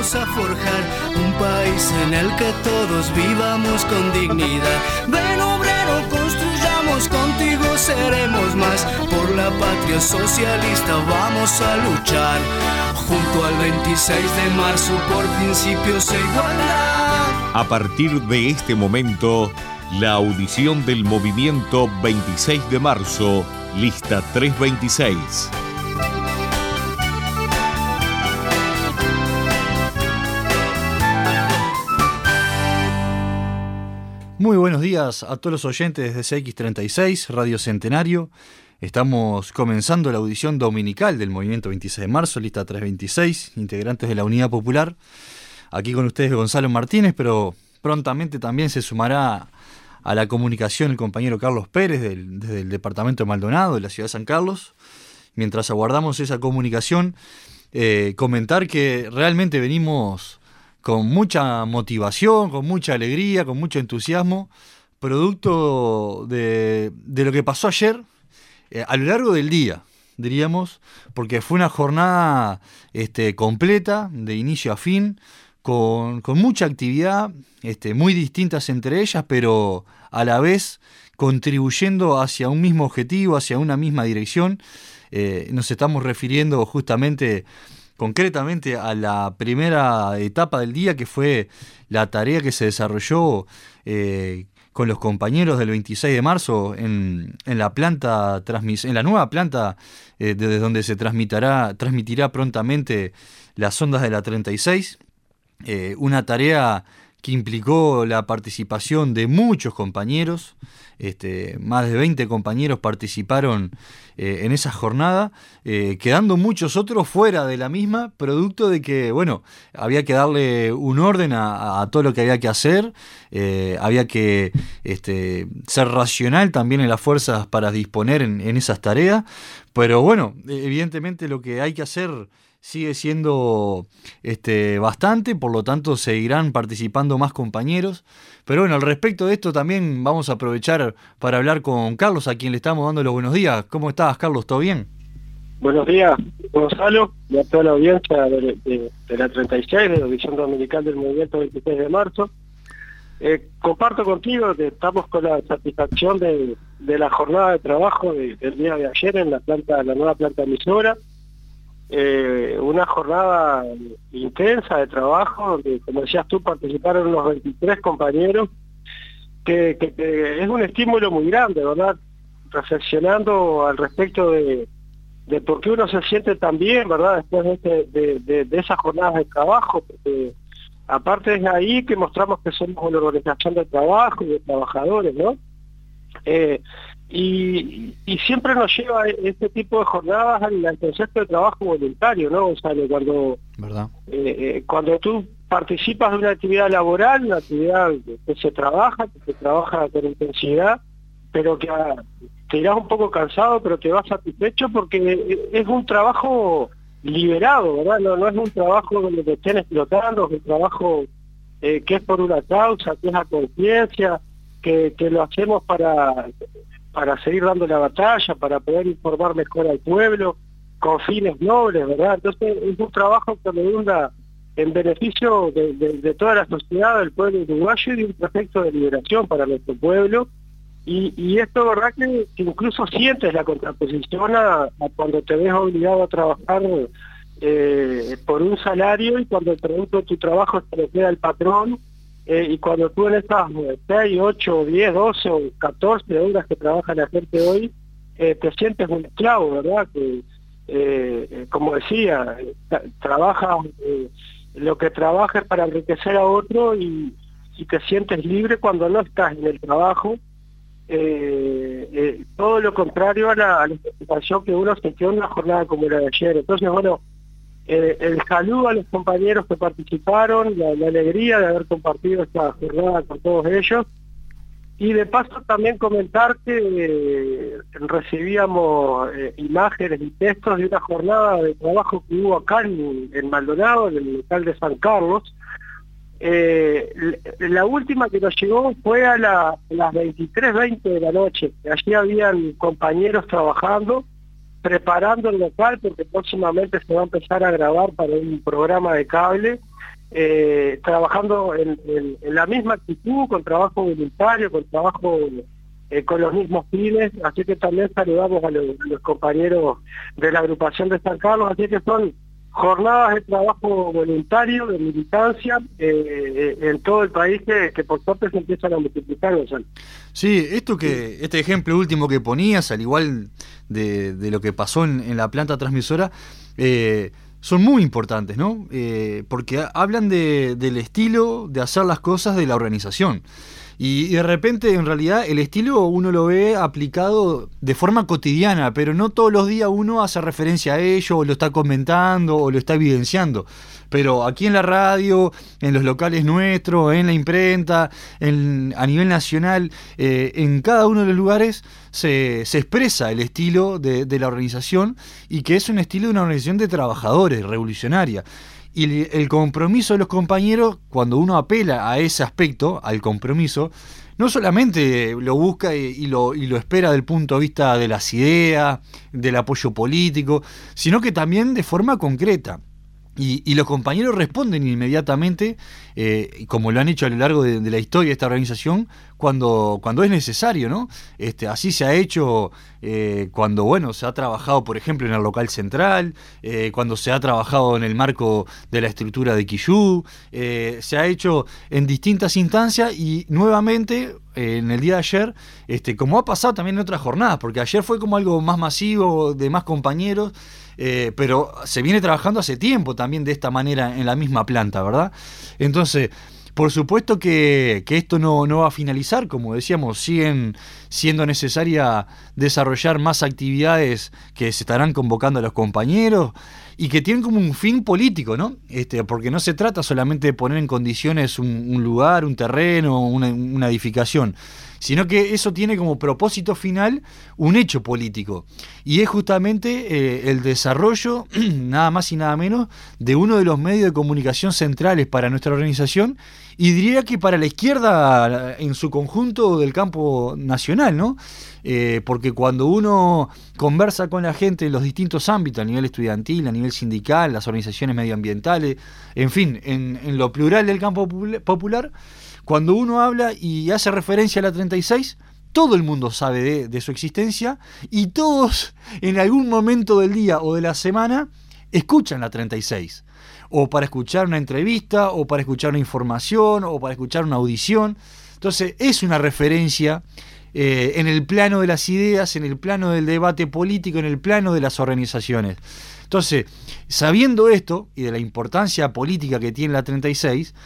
vamos a forjar un país en el que todos vivamos con dignidad. Ven obrero, construyamos, contigo seremos más. Por la patria socialista vamos a luchar, junto al 26 de marzo por principios e igualdad. A partir de este momento, la audición del movimiento 26 de marzo, lista 326. Muy buenos días a todos los oyentes de CX36, Radio Centenario. Estamos comenzando la audición dominical del movimiento 26 de marzo, lista 326, integrantes de la Unidad Popular. Aquí con ustedes Gonzalo Martínez, pero prontamente también se sumará a la comunicación el compañero Carlos Pérez desde el departamento de Maldonado, de la ciudad de San Carlos. Mientras aguardamos esa comunicación, comentar que realmente venimos con mucha motivación, con mucha alegría, con mucho entusiasmo, producto de lo que pasó ayer a lo largo del día, diríamos, porque fue una jornada completa, de inicio a fin, con mucha actividad, muy distintas entre ellas, pero a la vez contribuyendo hacia un mismo objetivo, hacia una misma dirección. Nos estamos refiriendo justamente, concretamente, a la primera etapa del día, que fue la tarea que se desarrolló con los compañeros del 26 de marzo en la nueva planta desde donde se transmitirá prontamente las ondas de la 36. Una tarea que implicó la participación de muchos compañeros, más de 20 compañeros participaron en esa jornada, quedando muchos otros fuera de la misma, producto de que, había que darle un orden a todo lo que había que hacer, había que ser racional también en las fuerzas para disponer en esas tareas, pero evidentemente lo que hay que hacer sigue siendo bastante, por lo tanto seguirán participando más compañeros. Pero al respecto de esto también vamos a aprovechar para hablar con Carlos, a quien le estamos dando los buenos días. ¿Cómo estás, Carlos? ¿Todo bien? Buenos días, Gonzalo, y a toda la audiencia de la 36, de la audición dominical del movimiento 26 de marzo. Comparto contigo que estamos con la satisfacción de la jornada de trabajo del día de ayer en la nueva planta emisora. Una jornada intensa de trabajo, donde, como decías tú, participaron unos 23 compañeros, que es un estímulo muy grande, ¿verdad? Reflexionando al respecto de por qué uno se siente tan bien, ¿verdad? Después de esas jornadas de trabajo, porque aparte es ahí que mostramos que somos una organización de trabajo y de trabajadores, ¿no? Y siempre nos lleva este tipo de jornadas al concepto de trabajo voluntario, ¿no? O sea, cuando tú participas de una actividad laboral, una actividad que se trabaja con intensidad, pero que te irás un poco cansado, pero te vas satisfecho porque es un trabajo liberado, ¿verdad? No es un trabajo donde te estén explotando, es un trabajo que es por una causa, que es a conciencia, que lo hacemos para seguir dando la batalla, para poder informar mejor al pueblo, con fines nobles, ¿verdad? Entonces es un trabajo que redunda en beneficio de toda la sociedad, del pueblo uruguayo, y de un proyecto de liberación para nuestro pueblo. Y esto, ¿verdad? Que incluso sientes la contraposición a cuando te ves obligado a trabajar por un salario, y cuando el producto de tu trabajo se le queda al patrón, y cuando tú en estas 6, 8, 10, 12 o 14 horas que trabaja la gente hoy, te sientes un esclavo, ¿verdad? Que, como decía, trabajas, lo que trabajas para enriquecer a otro, y te sientes libre cuando no estás en el trabajo. Todo lo contrario a la satisfacción que uno sintió en una jornada como la de ayer. Entonces, el saludo a los compañeros que participaron, la alegría de haber compartido esta jornada con todos ellos, y de paso también comentar que recibíamos imágenes y textos de una jornada de trabajo que hubo acá en Maldonado, en el local de San Carlos. La última que nos llegó fue a las 23:20 de la noche. Allí habían compañeros trabajando, preparando el local, porque próximamente se va a empezar a grabar para un programa de cable, trabajando en la misma actitud, con trabajo voluntario, con trabajo con los mismos fines, así que también saludamos a los compañeros de la agrupación de San Carlos, así que son jornadas de trabajo voluntario, de militancia, en todo el país que por suerte se empiezan a multiplicar, Gonzalo. Sí, este ejemplo último que ponías, al igual de lo que pasó en la planta transmisora, son muy importantes, ¿no? Porque hablan del estilo de hacer las cosas de la organización. Y de repente, en realidad, el estilo uno lo ve aplicado de forma cotidiana, pero no todos los días uno hace referencia a ello, o lo está comentando, o lo está evidenciando. Pero aquí en la radio, en los locales nuestros, en la imprenta, a nivel nacional, en cada uno de los lugares se expresa el estilo de la organización, y que es un estilo de una organización de trabajadores, revolucionaria. Y el compromiso de los compañeros, cuando uno apela a ese aspecto, al compromiso, no solamente lo busca y lo espera del punto de vista de las ideas, del apoyo político, sino que también de forma concreta. Y los compañeros responden inmediatamente, como lo han hecho a lo largo de la historia de esta organización, cuando es necesario, ¿no? Así se ha hecho cuando se ha trabajado, por ejemplo, en el local central, cuando se ha trabajado en el marco de la estructura de Quillú, se ha hecho en distintas instancias, y nuevamente en el día de ayer, como ha pasado también en otras jornadas, porque ayer fue como algo más masivo, de más compañeros, pero se viene trabajando hace tiempo también de esta manera en la misma planta, ¿verdad? Entonces, por supuesto que esto no va a finalizar, como decíamos, siguen siendo necesaria desarrollar más actividades que se estarán convocando a los compañeros y que tienen como un fin político, ¿no? Porque no se trata solamente de poner en condiciones un lugar, un terreno, una edificación, sino que eso tiene como propósito final un hecho político, y es justamente el desarrollo, nada más y nada menos, de uno de los medios de comunicación centrales para nuestra organización, y diría que para la izquierda en su conjunto del campo nacional, ¿no? Porque cuando uno conversa con la gente en los distintos ámbitos, a nivel estudiantil, a nivel sindical, las organizaciones medioambientales, en fin, en lo plural del campo popular, cuando uno habla y hace referencia a la 36, todo el mundo sabe de su existencia, y todos en algún momento del día o de la semana escuchan la 36, o para escuchar una entrevista, o para escuchar una información, o para escuchar una audición. Entonces es una referencia en el plano de las ideas, en el plano del debate político, en el plano de las organizaciones. Entonces, sabiendo esto y de la importancia política que tiene la 36,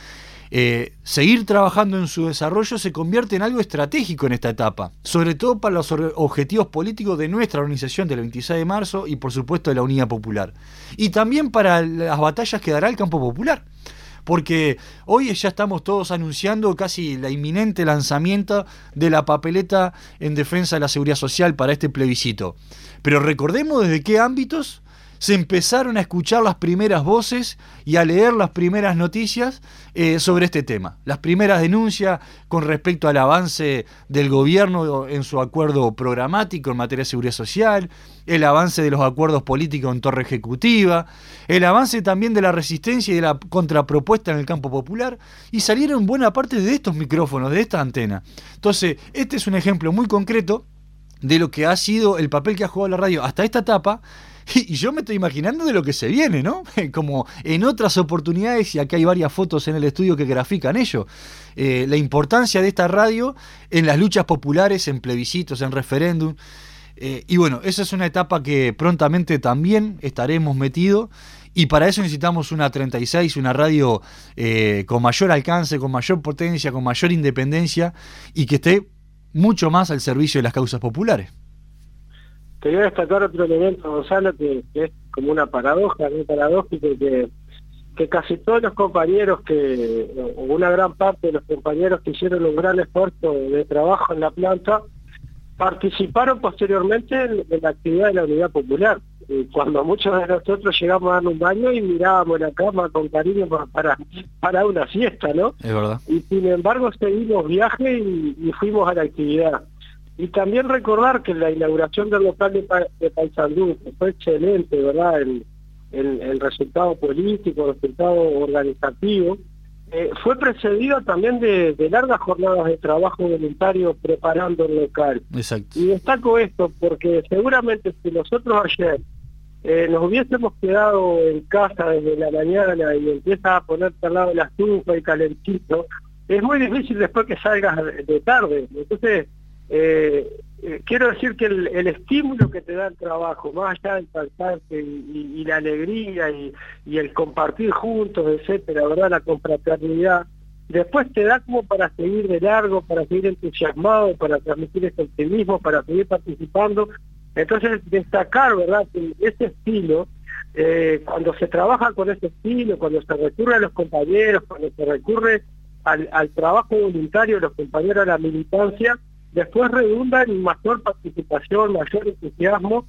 seguir trabajando en su desarrollo se convierte en algo estratégico en esta etapa, sobre todo para los objetivos políticos de nuestra organización del 26 de marzo y por supuesto de la Unidad Popular, y también para las batallas que dará el campo popular, porque hoy ya estamos todos anunciando casi la inminente lanzamiento de la papeleta en defensa de la seguridad social para este plebiscito, pero recordemos desde qué ámbitos se empezaron a escuchar las primeras voces y a leer las primeras noticias sobre este tema. Las primeras denuncias con respecto al avance del gobierno en su acuerdo programático en materia de seguridad social, el avance de los acuerdos políticos en torre ejecutiva, el avance también de la resistencia y de la contrapropuesta en el campo popular, y salieron buena parte de estos micrófonos, de esta antena. Entonces, este es un ejemplo muy concreto de lo que ha sido el papel que ha jugado la radio hasta esta etapa. Y yo me estoy imaginando de lo que se viene, ¿no? Como en otras oportunidades, y acá hay varias fotos en el estudio que grafican ello, la importancia de esta radio en las luchas populares, en plebiscitos, en referéndum. Y bueno, esa es una etapa que prontamente también estaremos metidos, y para eso necesitamos una 36, una radio con mayor alcance, con mayor potencia, con mayor independencia, y que esté mucho más al servicio de las causas populares. Quería destacar otro elemento, Gonzalo, que es como una paradoja, muy paradójico, que casi todos los compañeros, o una gran parte de los compañeros que hicieron un gran esfuerzo de trabajo en la planta, participaron posteriormente en la actividad de la Unidad Popular. Cuando muchos de nosotros llegamos a dar un baño y mirábamos la cama con cariño para una siesta, ¿no? Es verdad. Y sin embargo seguimos viaje y fuimos a la actividad. Y también recordar que la inauguración del local de Paysandú, que fue excelente, ¿verdad? el resultado político, el resultado organizativo, fue precedido también de largas jornadas de trabajo voluntario preparando el local. Exacto. Y destaco esto porque seguramente si nosotros ayer nos hubiésemos quedado en casa desde la mañana y empiezas a ponerte al lado de la estufa y calentito, es muy difícil después que salgas de tarde. Entonces, quiero decir que el estímulo que te da el trabajo, más allá del cansancio y la alegría y el compartir juntos, etcétera, ¿verdad? La confraternidad, después te da como para seguir de largo, para seguir entusiasmado, para transmitir ese optimismo, para seguir participando. Entonces, destacar, ¿verdad?, que ese estilo, cuando se trabaja con ese estilo, cuando se recurre a los compañeros, cuando se recurre al trabajo voluntario de los compañeros a la militancia, después redunda en mayor participación, mayor entusiasmo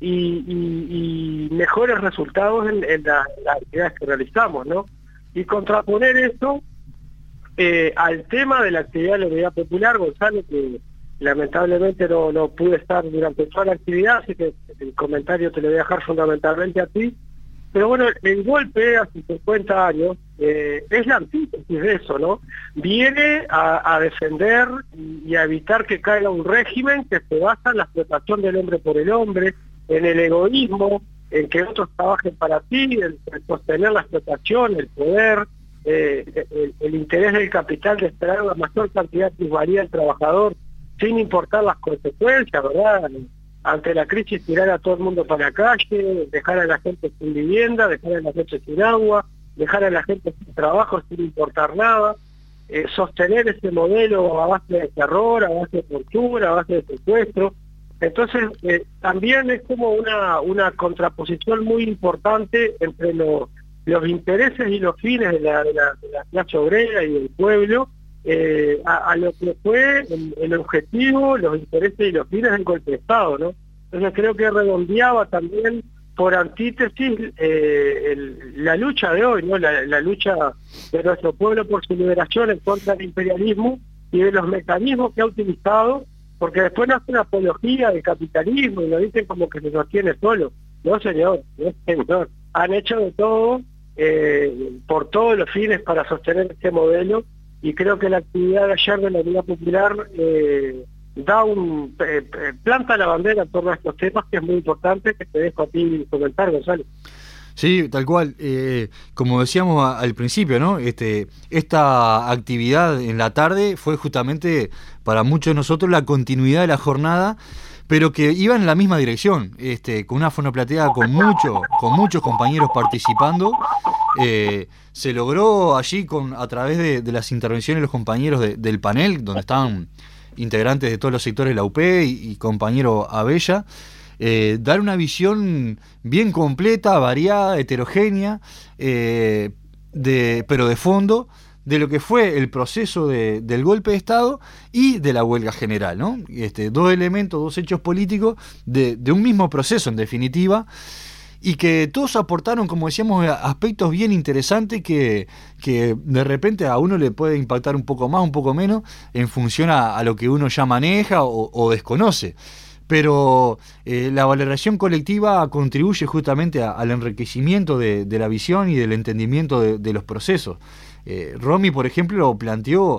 y mejores resultados en las actividades que realizamos, ¿no? Y contraponer eso al tema de la actividad de la Unidad Popular, Gonzalo, que lamentablemente no pude estar durante toda la actividad, así que el comentario te lo voy a dejar fundamentalmente a ti. Pero bueno, el golpe hace 50 años es la antítesis de eso, ¿no? Viene a defender y a evitar que caiga un régimen que se basa en la explotación del hombre por el hombre, en el egoísmo, en que otros trabajen para ti, en sostener la explotación, el poder, el interés del capital de extraer la mayor cantidad de plusvalía del trabajador, sin importar las consecuencias, ¿verdad? Ante la crisis, tirar a todo el mundo para la calle, dejar a la gente sin vivienda, dejar a la gente sin agua, dejar a la gente sin trabajo sin importar nada, sostener ese modelo a base de terror, a base de tortura, a base de secuestro. Entonces, también es como una contraposición muy importante entre los intereses y los fines de la clase obrera y del pueblo, a lo que fue el objetivo, los intereses y los fines del golpe de Estado, ¿no? Entonces creo que redondeaba también por antítesis la lucha de hoy, ¿no? La lucha de nuestro pueblo por su liberación en contra del imperialismo y de los mecanismos que ha utilizado, porque después no hacen apología del capitalismo y lo dicen como que se sostiene solo. No, señor, no, señor. Han hecho de todo por todos los fines para sostener este modelo. Y creo que la actividad de ayer de la Unidad Popular planta la bandera en torno a estos temas, que es muy importante, que te dejo a ti comentar, Gonzalo. Sí, tal cual. Como decíamos al principio, ¿no? Esta actividad en la tarde fue justamente para muchos de nosotros la continuidad de la jornada, pero que iba en la misma dirección, con una fonoplatea con muchos compañeros participando. Se logró allí a través de las intervenciones de los compañeros del panel, donde estaban integrantes de todos los sectores de la UP y compañero Abella, dar una visión bien completa, variada, heterogénea, pero de fondo, de lo que fue el proceso del golpe de Estado y de la huelga general, ¿no? Dos elementos, dos hechos políticos de un mismo proceso, en definitiva, y que todos aportaron, como decíamos, aspectos bien interesantes que de repente a uno le puede impactar un poco más, un poco menos, en función a lo que uno ya maneja o desconoce. Pero la valoración colectiva contribuye justamente al enriquecimiento de la visión y del entendimiento de los procesos. Romy, por ejemplo, planteó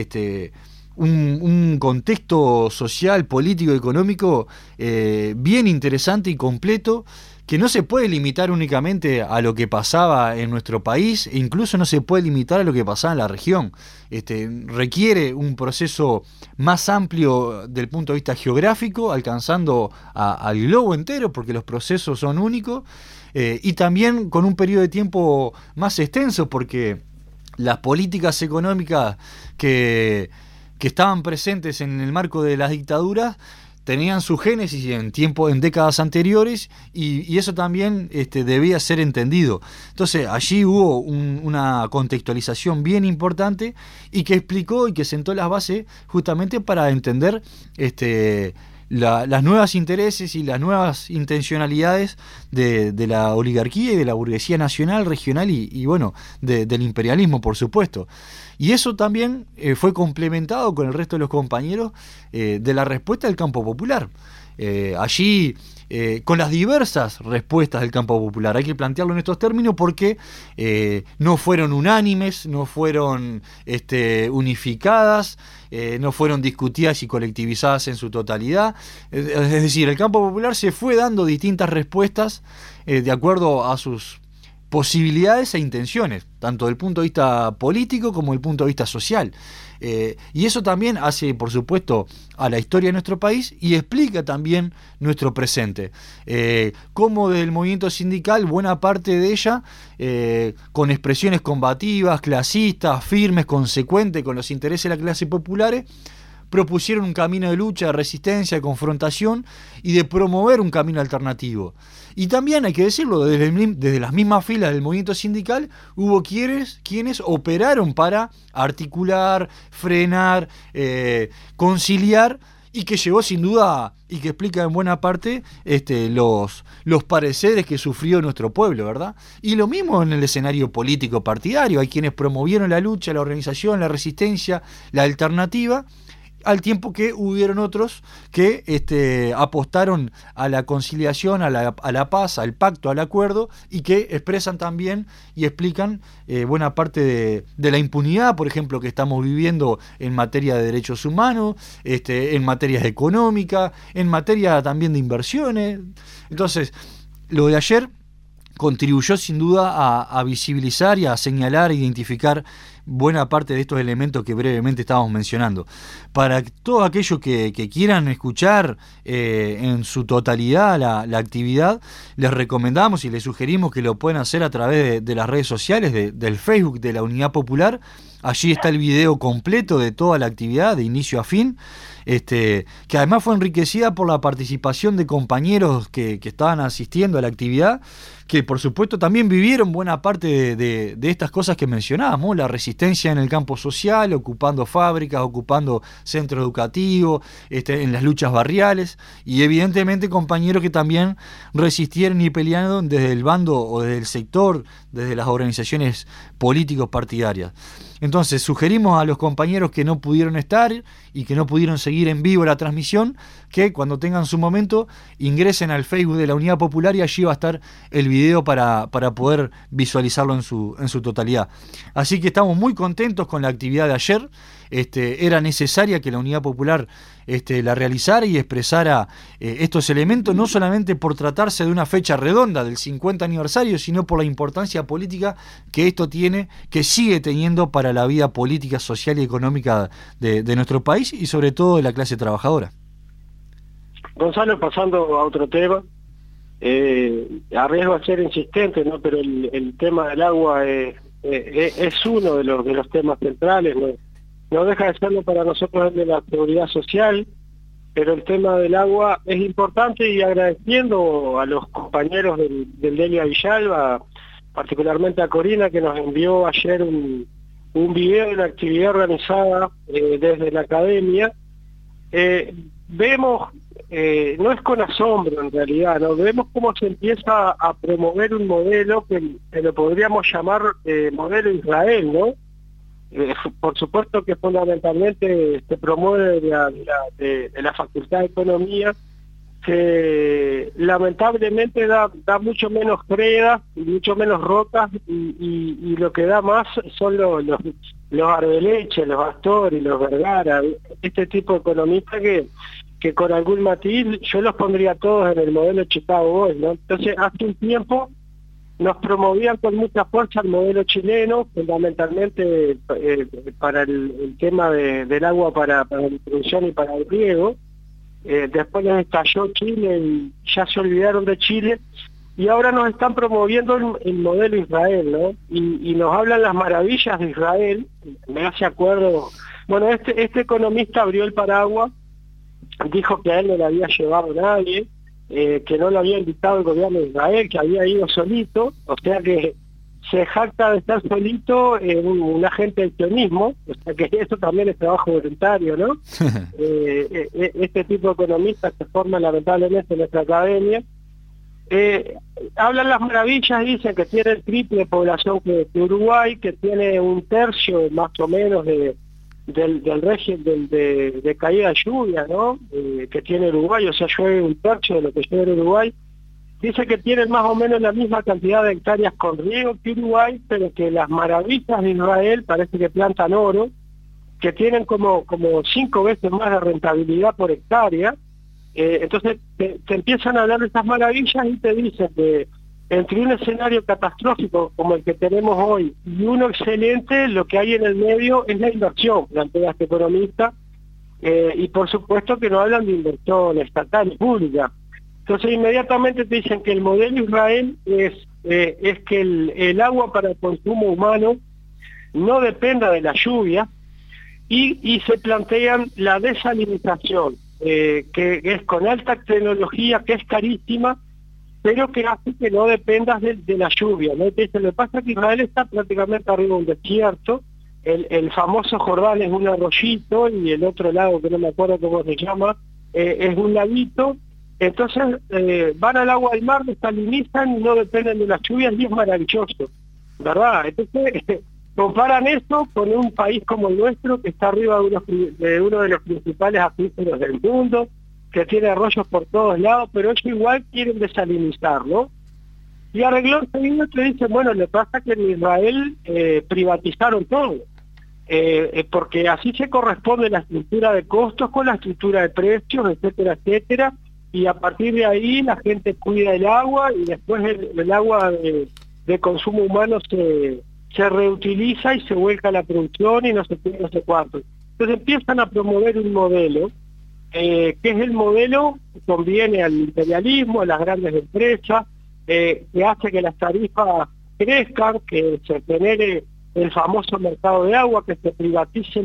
un contexto social, político, económico bien interesante y completo, que no se puede limitar únicamente a lo que pasaba en nuestro país, e incluso no se puede limitar a lo que pasaba en la región. Requiere un proceso más amplio del punto de vista geográfico, alcanzando al globo entero, porque los procesos son únicos, y también con un periodo de tiempo más extenso, porque las políticas económicas que estaban presentes en el marco de las dictaduras tenían su génesis en décadas anteriores, y eso también debía ser entendido. Entonces allí hubo una contextualización bien importante y que explicó y que sentó las bases justamente para entender las nuevas intereses y las nuevas intencionalidades de la oligarquía y de la burguesía nacional, regional y bueno, del imperialismo, por supuesto. Y eso también fue complementado con el resto de los compañeros de la respuesta del campo popular. allí con las diversas respuestas del campo popular. Hay que plantearlo en estos términos porque no fueron unánimes, no fueron unificadas, no fueron discutidas y colectivizadas en su totalidad. Es decir, el campo popular se fue dando distintas respuestas de acuerdo a sus posibilidades e intenciones, tanto del punto de vista político como del punto de vista social. Y eso también hace, por supuesto, a la historia de nuestro país y explica también nuestro presente. Cómo del movimiento sindical, buena parte de ella, con expresiones combativas, clasistas, firmes, consecuentes con los intereses de la clase populares, propusieron un camino de lucha, de resistencia, de confrontación y de promover un camino alternativo. Y también, hay que decirlo, desde las mismas filas del movimiento sindical hubo quienes operaron para articular, frenar, conciliar, y que llevó sin duda, y que explica en buena parte los pareceres que sufrió nuestro pueblo, ¿verdad? Y lo mismo en el escenario político partidario. Hay quienes promovieron la lucha, la organización, la resistencia, la alternativa, al tiempo que hubieron otros que apostaron a la conciliación, a la paz, al pacto, al acuerdo, y que expresan también y explican buena parte de la impunidad, por ejemplo, que estamos viviendo en materia de derechos humanos, en materia económica, en materia también de inversiones. Entonces, lo de ayer contribuyó sin duda a visibilizar y a señalar, identificar buena parte de estos elementos que brevemente estábamos mencionando. Para todos aquellos que quieran escuchar en su totalidad la actividad, les recomendamos y les sugerimos que lo puedan hacer a través de las redes sociales, del Facebook de la Unidad Popular. Allí está el video completo de toda la actividad, de inicio a fin, que además fue enriquecida por la participación de compañeros que estaban asistiendo a la actividad, que por supuesto también vivieron buena parte de estas cosas que mencionábamos, la resistencia en el campo social, ocupando fábricas, ocupando centros educativos, en las luchas barriales, y evidentemente compañeros que también resistieron y pelearon desde el bando o desde el sector, desde las organizaciones políticos partidarias. Entonces sugerimos a los compañeros que no pudieron estar y que no pudieron seguir en vivo la transmisión, que cuando tengan su momento ingresen al Facebook de la Unidad Popular, y allí va a estar el video para poder visualizarlo en su totalidad. Así que estamos muy contentos con la actividad de ayer. Era necesaria que la Unidad Popular la realizara y expresara estos elementos, no solamente por tratarse de una fecha redonda del 50 aniversario, sino por la importancia política que esto tiene, que sigue teniendo para la vida política, social y económica de nuestro país y sobre todo de la clase trabajadora. Gonzalo, pasando a otro tema, arriesgo a ser insistente, ¿no? Pero el tema del agua es uno de los temas centrales, ¿no? No deja de serlo para nosotros, el de la seguridad social, pero el tema del agua es importante, y agradeciendo a los compañeros del Delia Villalba, particularmente a Corina, que nos envió ayer un video de una actividad organizada desde la academia. Vemos, no es con asombro en realidad, ¿no? Vemos cómo se empieza a promover un modelo que lo podríamos llamar modelo Israel, ¿no? Por supuesto que fundamentalmente se promueve de la Facultad de Economía, que lamentablemente da mucho menos credas y mucho menos rocas, y lo que da más son los Arbeleche, los Astor y los Vergara, este tipo de economistas que con algún matiz yo los pondría todos en el modelo Chicago Boys, ¿no? Entonces, hace un tiempo nos promovían con mucha fuerza el modelo chileno, fundamentalmente para el tema del agua para la distribución y para el riego. Después les estalló Chile y ya se olvidaron de Chile, y ahora nos están promoviendo el modelo Israel, ¿no? Y nos hablan las maravillas de Israel. Me hace acuerdo, bueno, este economista abrió el paraguas, dijo que a él no le había llevado nadie, que no lo había invitado el gobierno de Israel, que había ido solito, o sea que se jacta de estar solito un agente del sionismo, o sea que eso también es trabajo voluntario, ¿no? Este tipo de economistas se forman lamentablemente en nuestra academia. Hablan las maravillas, dicen que tiene el triple de población que Uruguay, que tiene un tercio más o menos de del régimen de caída de lluvia, ¿no? Que tiene Uruguay, o sea, llueve un tercio de lo que llueve en Uruguay. Dice que tienen más o menos la misma cantidad de hectáreas con riego que Uruguay, pero que las maravillas de Israel parece que plantan oro, que tienen como 5 veces más de rentabilidad por hectárea. Entonces te empiezan a hablar de estas maravillas y te dicen que entre un escenario catastrófico como el que tenemos hoy y uno excelente, lo que hay en el medio es la inversión, plantea este economista, y por supuesto que no hablan de inversión estatal y pública. Entonces inmediatamente te dicen que el modelo Israel es que el agua para el consumo humano no dependa de la lluvia, y se plantean la desalinización, que es con alta tecnología, que es carísima, pero que hace que no dependas de la lluvia, ¿no? Entonces, lo que pasa es que Israel está prácticamente arriba de un desierto, el famoso Jordán es un arroyito, y el otro lado, que no me acuerdo cómo se llama, es un laguito. Entonces van al agua del mar, desalinizan y no dependen de las lluvias, y es maravilloso, ¿verdad? Entonces comparan eso con un país como el nuestro, que está arriba de uno de los principales acuíferos del mundo, que tiene arroyos por todos lados, pero ellos igual quieren desalinizar, ¿no? Y arregló seguido te dicen, bueno, le pasa que en Israel privatizaron todo, porque así se corresponde la estructura de costos con la estructura de precios, etcétera, etcétera, y a partir de ahí la gente cuida el agua, y después el agua de consumo humano se reutiliza y se vuelca a la producción y no sé qué, no sé cuánto. Entonces empiezan a promover un modelo, que es el modelo que conviene al imperialismo, a las grandes empresas, que hace que las tarifas crezcan, que se genere el famoso mercado de agua, que se privatice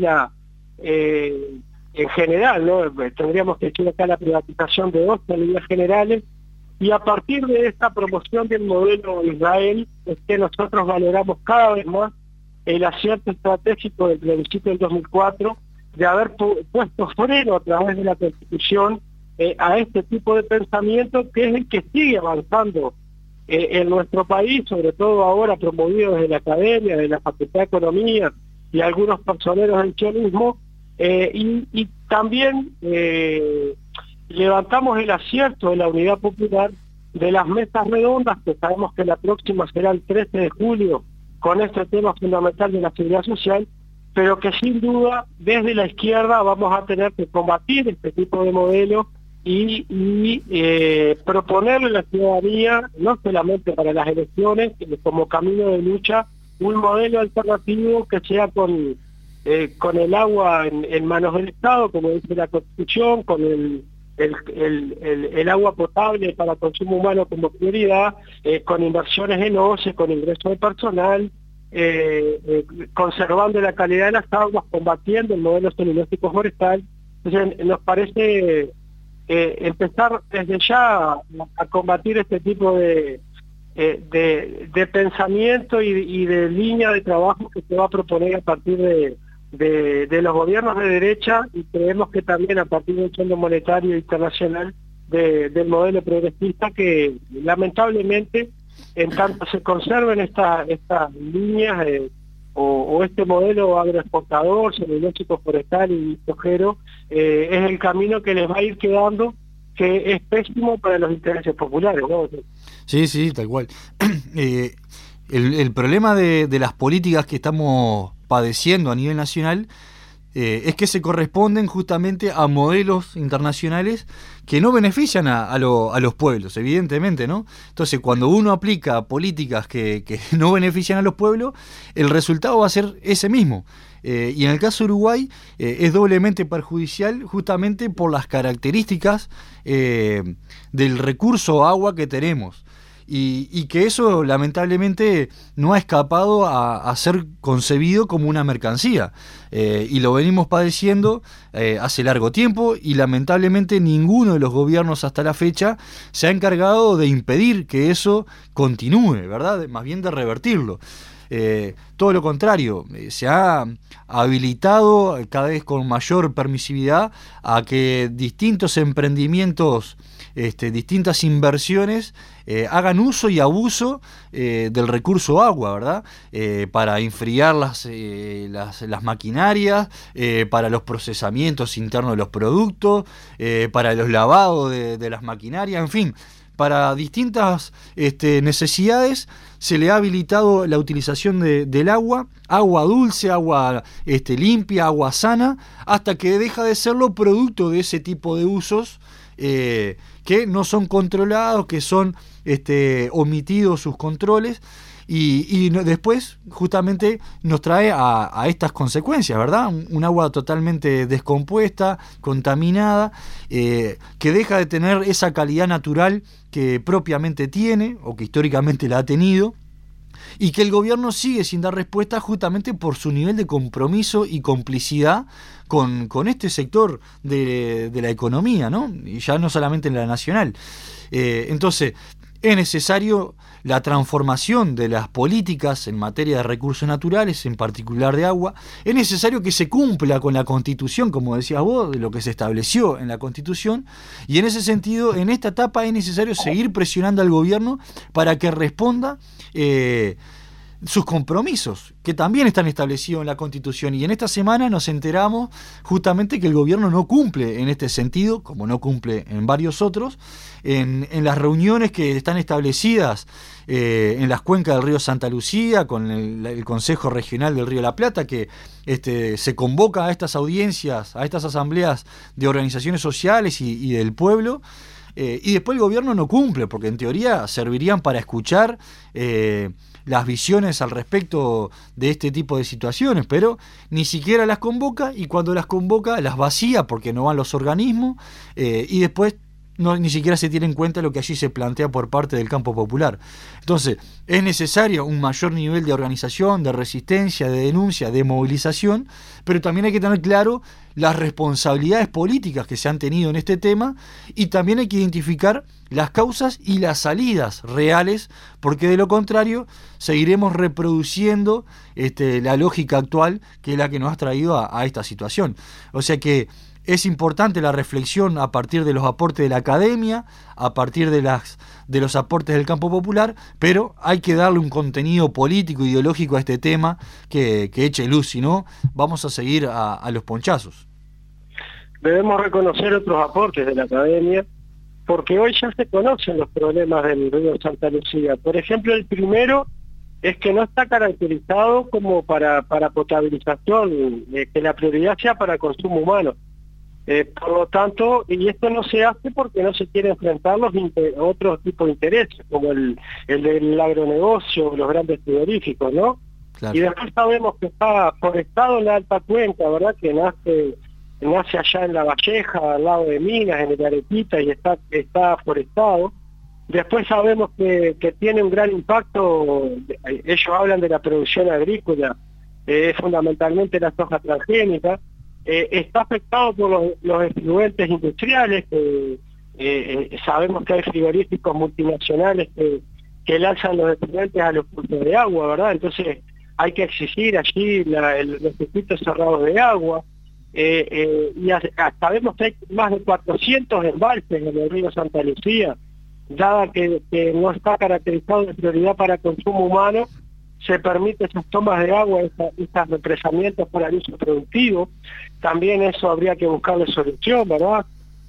en general, ¿no? Tendríamos que decir acá la privatización de 2 líneas generales, y a partir de esta promoción del modelo Israel es que nosotros valoramos cada vez más el acierto estratégico del plebiscito del 2004 de haber puesto freno a través de la Constitución a este tipo de pensamiento, que es el que sigue avanzando en nuestro país, sobre todo ahora promovido desde la academia, de la Facultad de Economía y algunos personeros del sionismo, y también levantamos el acierto de la Unidad Popular de las mesas redondas, que sabemos que la próxima será el 13 de julio, con este tema fundamental de la seguridad social, pero que sin duda desde la izquierda vamos a tener que combatir este tipo de modelo y proponerle a la ciudadanía, no solamente para las elecciones, sino como camino de lucha, un modelo alternativo que sea con el agua en manos del Estado, como dice la Constitución, con el agua potable para consumo humano como prioridad, con inversiones en OCE, con ingreso de personal, conservando la calidad de las aguas, combatiendo el modelo tecnológico forestal. Entonces nos parece empezar desde ya a combatir este tipo de pensamiento y de línea de trabajo que se va a proponer a partir de los gobiernos de derecha, y creemos que también a partir del Fondo Monetario Internacional del modelo progresista, que lamentablemente en tanto se conserven estas líneas o este modelo agroexportador, celulósico, forestal y sojero, es el camino que les va a ir quedando, que es pésimo para los intereses populares, ¿no? Sí, tal cual. El problema de las políticas que estamos padeciendo a nivel nacional es que se corresponden justamente a modelos internacionales que no benefician a los pueblos, evidentemente, ¿no? Entonces, cuando uno aplica políticas que no benefician a los pueblos, el resultado va a ser ese mismo. Y en el caso de Uruguay es doblemente perjudicial justamente por las características del recurso agua que tenemos. Y que eso lamentablemente no ha escapado a ser concebido como una mercancía, y lo venimos padeciendo hace largo tiempo, y lamentablemente ninguno de los gobiernos hasta la fecha se ha encargado de impedir que eso continúe, ¿verdad? Más bien de revertirlo. Todo lo contrario, se ha habilitado cada vez con mayor permisividad a que distintos emprendimientos distintas inversiones hagan uso y abuso del recurso agua, ¿verdad? Para enfriar las maquinarias, para los procesamientos internos de los productos, para los lavados de las maquinarias, en fin, para distintas necesidades se le ha habilitado la utilización del agua dulce, agua limpia, agua sana, hasta que deja de serlo producto de ese tipo de usos que no son controlados, que son omitidos sus controles, y después justamente nos trae a estas consecuencias, ¿verdad? Un agua totalmente descompuesta, contaminada, que deja de tener esa calidad natural que propiamente tiene o que históricamente la ha tenido, y que el gobierno sigue sin dar respuesta justamente por su nivel de compromiso y complicidad con este sector de la economía, ¿no? Y ya no solamente en la nacional. Entonces, es necesario la transformación de las políticas en materia de recursos naturales, en particular de agua. Es necesario que se cumpla con la Constitución, como decías vos, de lo que se estableció en la Constitución, y en ese sentido, en esta etapa es necesario seguir presionando al gobierno para que responda sus compromisos, que también están establecidos en la Constitución, y en esta semana nos enteramos justamente que el gobierno no cumple en este sentido, como no cumple en varios otros, en las reuniones que están establecidas en las cuencas del río Santa Lucía, con el Consejo Regional del Río de la Plata, que se convoca a estas audiencias, a estas asambleas de organizaciones sociales y del pueblo, y después el gobierno no cumple, porque en teoría servirían para escuchar las visiones al respecto de este tipo de situaciones, pero ni siquiera las convoca, y cuando las convoca las vacía porque no van los organismos, y después ni siquiera se tiene en cuenta lo que allí se plantea por parte del campo popular. Entonces, es necesario un mayor nivel de organización, de resistencia, de denuncia, de movilización, pero también hay que tener claro las responsabilidades políticas que se han tenido en este tema, y también hay que identificar las causas y las salidas reales, porque de lo contrario seguiremos reproduciendo la lógica actual, que es la que nos ha traído a esta situación. O sea que es importante la reflexión a partir de los aportes de la academia, a partir de los aportes del campo popular, pero hay que darle un contenido político, ideológico a este tema que eche luz, si no vamos a seguir a los ponchazos. Debemos reconocer otros aportes de la academia, porque hoy ya se conocen los problemas del río Santa Lucía. Por ejemplo, el primero es que no está caracterizado como para potabilización, que la prioridad sea para consumo humano. Por lo tanto, y esto no se hace porque no se quiere enfrentar otros tipos de intereses, como el del agronegocio, los grandes frigoríficos, ¿no? Claro. Y después sabemos que está forestado en la Alta Cuenca, ¿verdad? Que nace allá en La Valleja, al lado de Minas, en el Arequita, y está forestado. Después sabemos que tiene un gran impacto, ellos hablan de la producción agrícola, fundamentalmente la soja transgénica. Está afectado por los efluentes industriales, sabemos que hay frigoríficos multinacionales que lanzan los efluentes a los cursos de agua, ¿verdad? Entonces hay que exigir allí los circuitos cerrados de agua, y sabemos que hay más de 400 embalses en el río Santa Lucía, dada que no está caracterizado de prioridad para consumo humano. Se permite esas tomas de agua, estos represamientos para el uso productivo. También eso habría que buscarle solución, ¿verdad?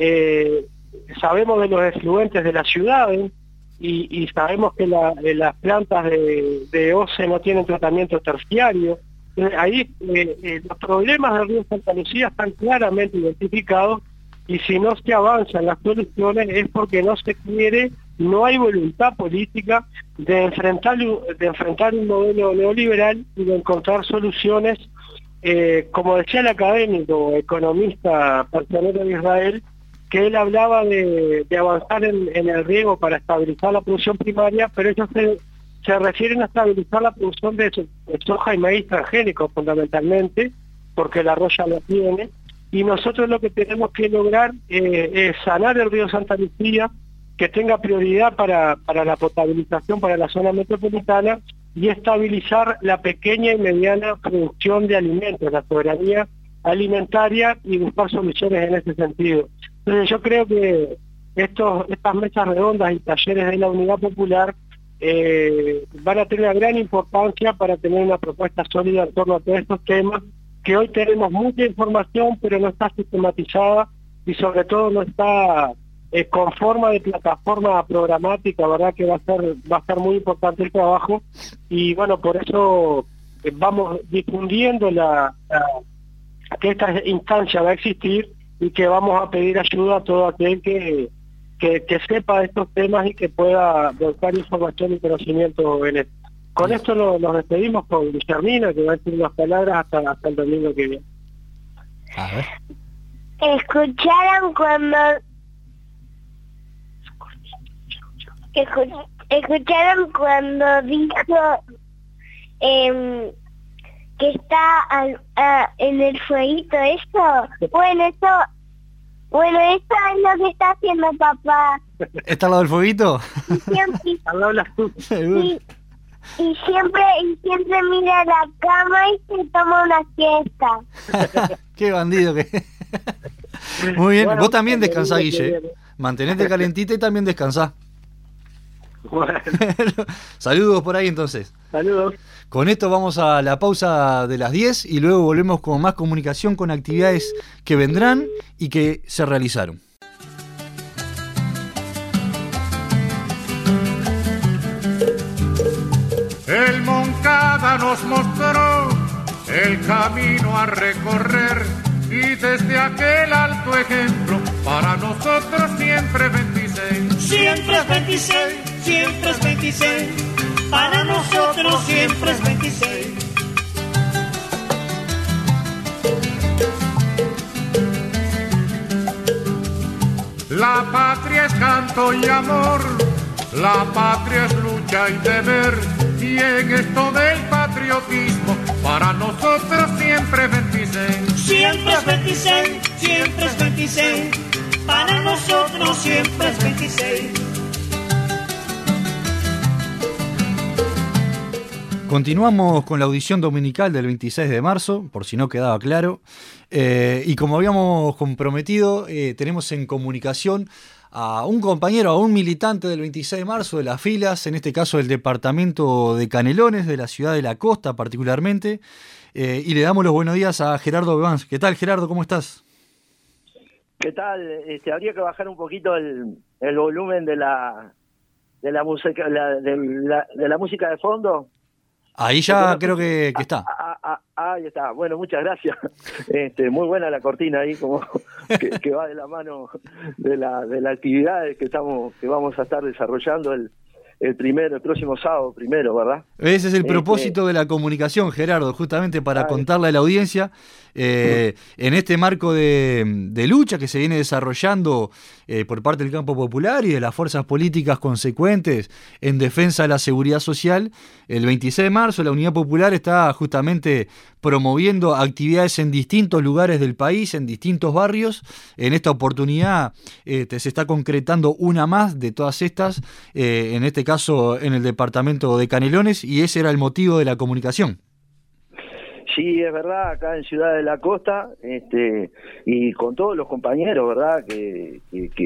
Sabemos de los efluentes de las ciudades, y sabemos que las plantas de OCE no tienen tratamiento terciario. Ahí los problemas del río Santa Lucía están claramente identificados, y si no se avanza en las soluciones es porque no se quiere, no hay voluntad política de enfrentar un modelo neoliberal y de encontrar soluciones, como decía el académico economista personero de Israel, que él hablaba de avanzar en el riego para estabilizar la producción primaria, pero ellos se refieren a estabilizar la producción de soja y maíz transgénicos fundamentalmente, porque el arroz ya lo tiene, y nosotros lo que tenemos que lograr es sanar el río Santa Lucía, que tenga prioridad para la potabilización para la zona metropolitana, y estabilizar la pequeña y mediana producción de alimentos, la soberanía alimentaria, y buscar soluciones en ese sentido. Entonces yo creo que estas mesas redondas y talleres de la Unidad Popular van a tener una gran importancia para tener una propuesta sólida en torno a todos estos temas, que hoy tenemos mucha información, pero no está sistematizada y sobre todo no está con forma de plataforma programática, ¿verdad? Que va a ser muy importante el trabajo, y bueno, por eso vamos difundiendo que esta instancia va a existir, y que vamos a pedir ayuda a todo aquel que sepa de estos temas y que pueda volcar información y conocimiento en esto. Con esto nos despedimos con Guillermina, que va a decir unas palabras hasta el domingo que viene. A ver. Escucharon cuando dijo que está en el fueguito eso. Bueno, eso es lo que está haciendo papá. ¿Está al lado del fueguito? Al lado de las y siempre mira la cama y se toma una siesta. Qué bandido que... Muy bien, Bueno, vos también descansá, Guille. Mantenete calentita y también descansá. Bueno, Saludos por ahí entonces. saludos. Con esto vamos a la pausa de las 10 y luego volvemos con más comunicación con actividades que vendrán y que se realizaron. El Moncada nos mostró el camino a recorrer y desde aquel alto ejemplo para nosotros siempre 26. Siempre es 26, siempre es 26, para nosotros siempre es 26. La patria es canto y amor, la patria es lucha y deber, y en esto del patriotismo para nosotros siempre 26. Siempre es 26, siempre es 26, para nosotros siempre es 26. Continuamos con la audición dominical del 26 de marzo, por si no quedaba claro. Y como habíamos comprometido, tenemos en comunicación a un compañero, a un militante del 26 de marzo de las filas, en este caso del departamento de Canelones, de la ciudad de La Costa particularmente. Y le damos los buenos días a Gerardo Bevans. ¿Qué tal, Gerardo? ¿Cómo estás? ¿Qué tal? Habría que bajar un poquito el volumen de la música de la música de fondo. Ahí ya creo que está. Ahí está. Bueno, muchas gracias. Muy buena la cortina ahí, como que va de la mano de la actividades que vamos a estar desarrollando el próximo sábado primero, ¿verdad? Ese es el propósito de la comunicación, Gerardo, justamente para contarle a la audiencia, en este marco de lucha que se viene desarrollando por parte del campo popular y de las fuerzas políticas consecuentes en defensa de la seguridad social. El 26 de marzo la Unidad Popular está justamente promoviendo actividades en distintos lugares del país, en distintos barrios. En esta oportunidad se está concretando una más de todas estas, en este caso en el departamento de Canelones, y ese era el motivo de la comunicación. Sí, es verdad, acá en Ciudad de la Costa, y con todos los compañeros, ¿verdad?, que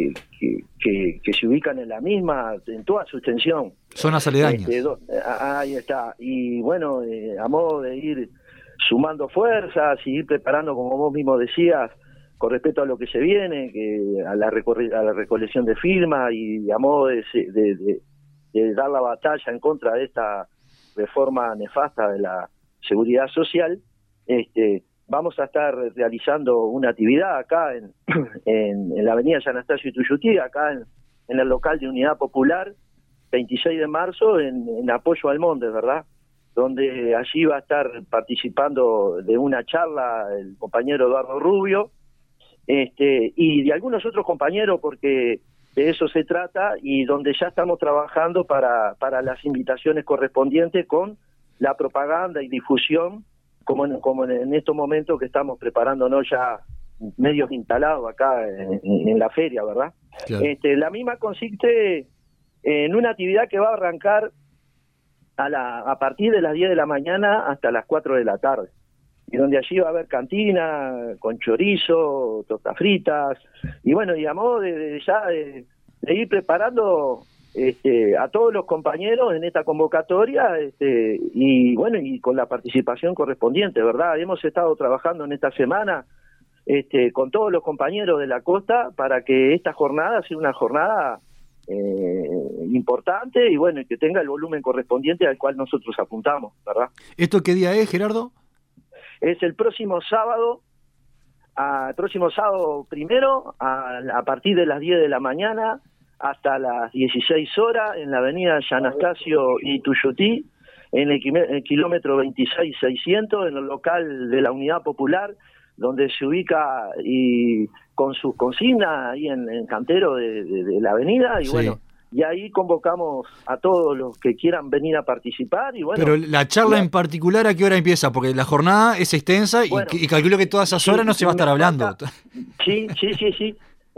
se ubican en la misma, en toda su extensión. Zonas aledañas. Ahí está. Y bueno, a modo de ir sumando fuerzas y ir preparando, como vos mismo decías, con respecto a lo que se viene, a la recolección de firmas y a modo de dar la batalla en contra de esta reforma nefasta de la seguridad social, vamos a estar realizando una actividad acá en la avenida San Anastasio Tuyutí, acá en el local de Unidad Popular, 26 de marzo, en apoyo al Montes, ¿verdad? Donde allí va a estar participando de una charla el compañero Eduardo Rubio, y de algunos otros compañeros, porque de eso se trata, y donde ya estamos trabajando para las invitaciones correspondientes con la propaganda y difusión, como en estos momentos que estamos preparándonos ya medios instalados acá en la feria, ¿verdad? Claro. La misma consiste en una actividad que va a arrancar a partir de las 10 de la mañana hasta las 4 de la tarde, y donde allí va a haber cantina con chorizo, tortas fritas, y bueno, y a modo de ir preparando a todos los compañeros en esta convocatoria, y bueno, y con la participación correspondiente, ¿verdad? Hemos estado trabajando en esta semana con todos los compañeros de la costa para que esta jornada sea una jornada importante y bueno, y que tenga el volumen correspondiente al cual nosotros apuntamos, ¿verdad? ¿Esto qué día es, Gerardo? Es el próximo sábado primero, a partir de las 10 de la mañana hasta las 16 horas, en la avenida San Anastasio y Tuyutí, en el kilómetro 26.600, en el local de la Unidad Popular, donde se ubica y con sus consignas ahí en cantero de la avenida, y sí. Bueno, y ahí convocamos a todos los que quieran venir a participar. Y bueno, pero la charla en particular, ¿a qué hora empieza? Porque la jornada es extensa y, bueno, y calculo que todas esas horas no se va a estar hablando. Sí. Sí,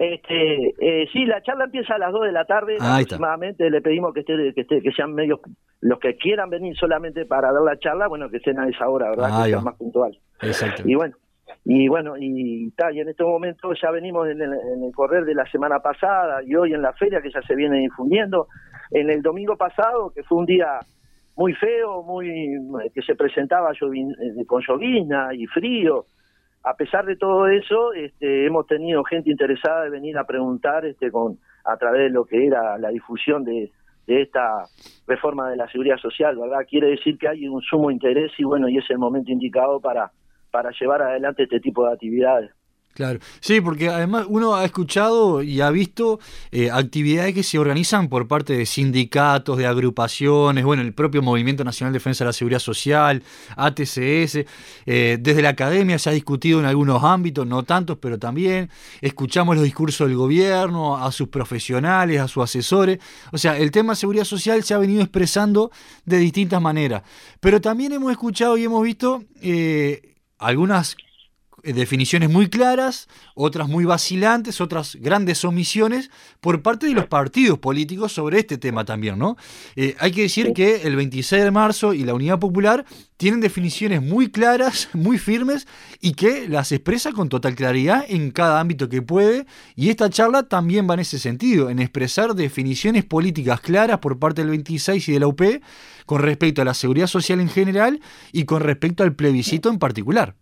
la charla empieza a las 2 de la tarde aproximadamente. Le pedimos que sean medios, los que quieran venir solamente para dar la charla, bueno, que estén a esa hora, ¿verdad? Que sean más puntuales. Exacto. Y en este momento ya venimos en el correr de la semana pasada y hoy en la feria que ya se viene difundiendo. En el domingo pasado, que fue un día muy feo, que se presentaba con llovizna y frío, a pesar de todo eso, hemos tenido gente interesada de venir a preguntar a través de lo que era la difusión de esta reforma de la seguridad social, ¿verdad? Quiere decir que hay un sumo interés y bueno, y es el momento indicado para llevar adelante este tipo de actividades. Claro, sí, porque además uno ha escuchado y ha visto actividades que se organizan por parte de sindicatos, de agrupaciones, bueno, el propio Movimiento Nacional de Defensa de la Seguridad Social, ATCS, desde la academia se ha discutido en algunos ámbitos, no tantos, pero también escuchamos los discursos del gobierno, a sus profesionales, a sus asesores, o sea, el tema de seguridad social se ha venido expresando de distintas maneras, pero también hemos escuchado y hemos visto algunas definiciones muy claras, otras muy vacilantes, otras grandes omisiones por parte de los partidos políticos sobre este tema también, ¿no? Hay que decir que el 26 de marzo y la Unidad Popular tienen definiciones muy claras, muy firmes y que las expresa con total claridad en cada ámbito que puede, y esta charla también va en ese sentido, en expresar definiciones políticas claras por parte del 26 y de la UP con respecto a la seguridad social en general y con respecto al plebiscito en particular.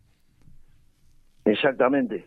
Exactamente.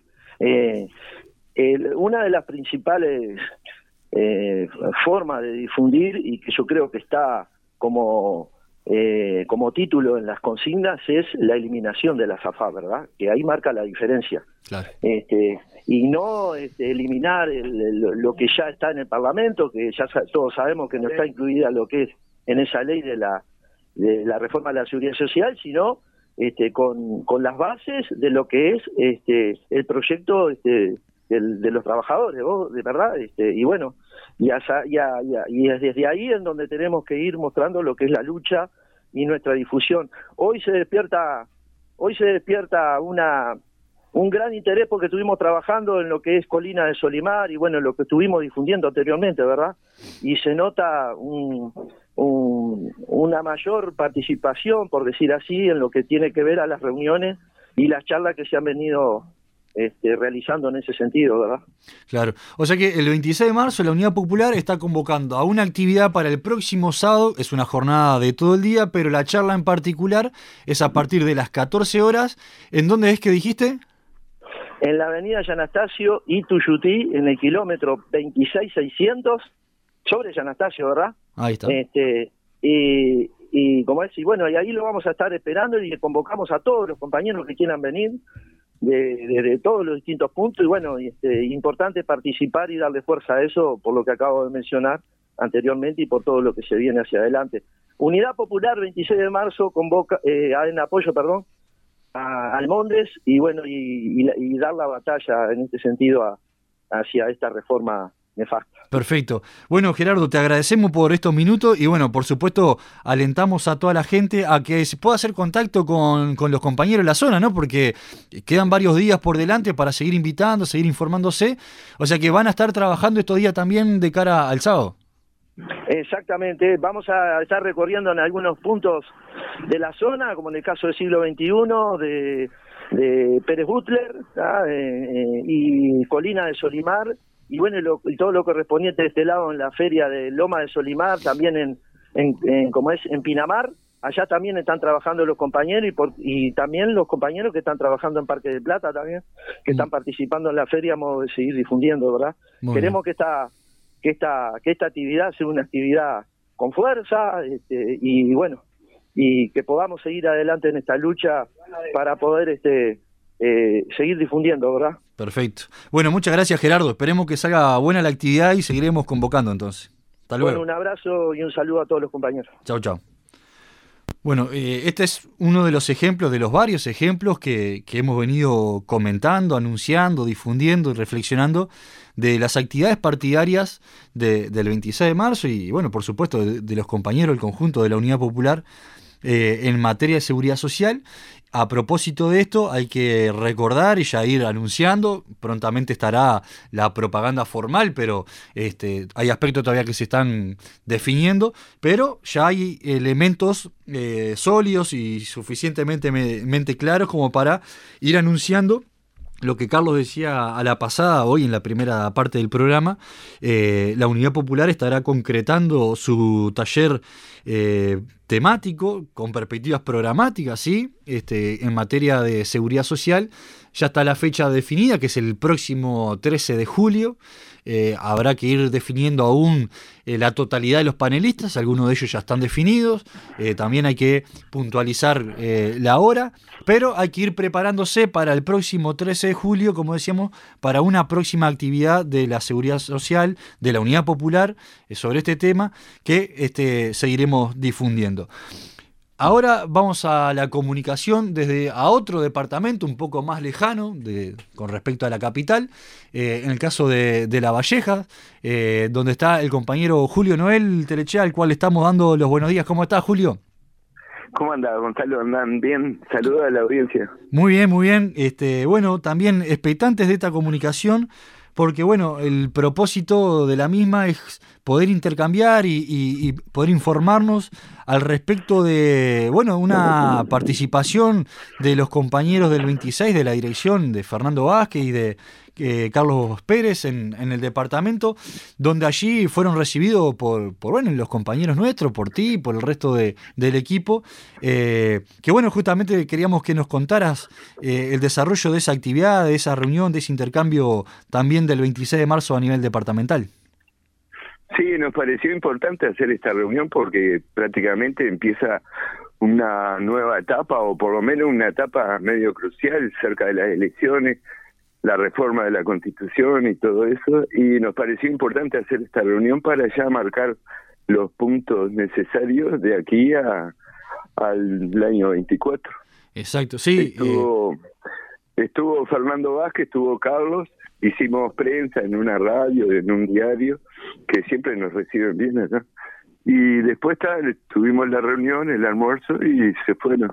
Una de las principales formas de difundir, y que yo creo que está como título en las consignas, es la eliminación de la SAFA, ¿verdad? Que ahí marca la diferencia. Claro. Y no eliminar lo que ya está en el Parlamento, que ya todos sabemos que no está incluida lo que es en esa ley de la reforma de la seguridad social, sino con las bases de lo que es el proyecto de los trabajadores, de verdad, y bueno, y es desde ahí en donde tenemos que ir mostrando lo que es la lucha y nuestra difusión. Hoy se despierta un gran interés porque estuvimos trabajando en lo que es Colina de Solimar y bueno, lo que estuvimos difundiendo anteriormente, ¿verdad? Y se nota una mayor participación, por decir así, en lo que tiene que ver a las reuniones y las charlas que se han venido realizando en ese sentido, ¿verdad? Claro, o sea que el 26 de marzo la Unidad Popular está convocando a una actividad para el próximo sábado, es una jornada de todo el día, pero la charla en particular es a partir de las 14 horas. ¿En dónde es que dijiste? En la avenida San Anastasio y Tuyutí, en el kilómetro 26.600, sobre San Anastasio, ¿verdad? Ahí está. Y como es, y bueno, y ahí lo vamos a estar esperando y convocamos a todos los compañeros que quieran venir de todos los distintos puntos y bueno, importante participar y darle fuerza a eso por lo que acabo de mencionar anteriormente y por todo lo que se viene hacia adelante. Unidad Popular 26 de marzo convoca en apoyo, a Almondes y bueno, y dar la batalla en este sentido hacia esta reforma nefasta. Perfecto. Bueno, Gerardo, te agradecemos por estos minutos y bueno, por supuesto, alentamos a toda la gente a que se pueda hacer contacto con los compañeros de la zona, ¿no? Porque quedan varios días por delante para seguir invitando, seguir informándose, o sea que van a estar trabajando estos días también de cara al sábado. Exactamente, vamos a estar recorriendo en algunos puntos de la zona, como en el caso del siglo XXI, de Pérez Butler y Colina de Solimar, y bueno, y todo lo correspondiente de este lado en la feria de Loma de Solimar, también en Pinamar, allá también están trabajando los compañeros y también los compañeros que están trabajando en Parque del Plata también, que están participando en la feria, vamos a seguir difundiendo, ¿verdad? Queremos que esta actividad sea una actividad con fuerza, y bueno, y que podamos seguir adelante en esta lucha para poder seguir difundiendo, ¿verdad? Perfecto. Bueno, muchas gracias, Gerardo. Esperemos que salga buena la actividad y seguiremos convocando entonces. Hasta luego. Bueno, un abrazo y un saludo a todos los compañeros. Chau, chau. Bueno, este es uno de los ejemplos, de los varios ejemplos que hemos venido comentando, anunciando, difundiendo y reflexionando de las actividades partidarias del 26 de marzo y, bueno, por supuesto, de los compañeros, el conjunto de la Unidad Popular en materia de seguridad social. A propósito de esto, hay que recordar y ya ir anunciando, prontamente estará la propaganda formal, pero hay aspectos todavía que se están definiendo, pero ya hay elementos sólidos y suficientemente claros como para ir anunciando lo que Carlos decía a la pasada, hoy en la primera parte del programa. La Unidad Popular estará concretando su taller temático con perspectivas programáticas, ¿sí? En materia de seguridad social. Ya está la fecha definida, que es el próximo 13 de julio. Habrá que ir definiendo aún la totalidad de los panelistas, algunos de ellos ya están definidos, también hay que puntualizar la hora, pero hay que ir preparándose para el próximo 13 de julio, como decíamos, para una próxima actividad de la seguridad social, de la Unidad Popular, sobre este tema que seguiremos difundiendo. Ahora vamos a la comunicación a otro departamento un poco más lejano con respecto a la capital, en el caso de La Valleja, donde está el compañero Julio Noel Telechea, al cual estamos dando los buenos días. ¿Cómo estás, Julio? ¿Cómo anda, Gonzalo? ¿Andan bien? Saludos a la audiencia. Muy bien, muy bien. Bueno, también expectantes de esta comunicación, porque bueno, el propósito de la misma es poder intercambiar y poder informarnos al respecto de, bueno, una participación de los compañeros del 26 de la dirección de Fernando Vázquez y de Carlos Pérez en el departamento, donde allí fueron recibidos por los compañeros nuestros, por ti, por el resto del equipo, que bueno, justamente queríamos que nos contaras el desarrollo de esa actividad, de esa reunión, de ese intercambio también del 26 de marzo a nivel departamental. Sí, nos pareció importante hacer esta reunión porque prácticamente empieza una nueva etapa, o por lo menos una etapa medio crucial cerca de las elecciones, la reforma de la Constitución y todo eso, y nos pareció importante hacer esta reunión para ya marcar los puntos necesarios de aquí al año 24. Exacto, sí. Estuvo Fernando Vázquez, estuvo Carlos, hicimos prensa en una radio, en un diario, que siempre nos reciben bien acá. Y después tuvimos la reunión, el almuerzo, y se fueron.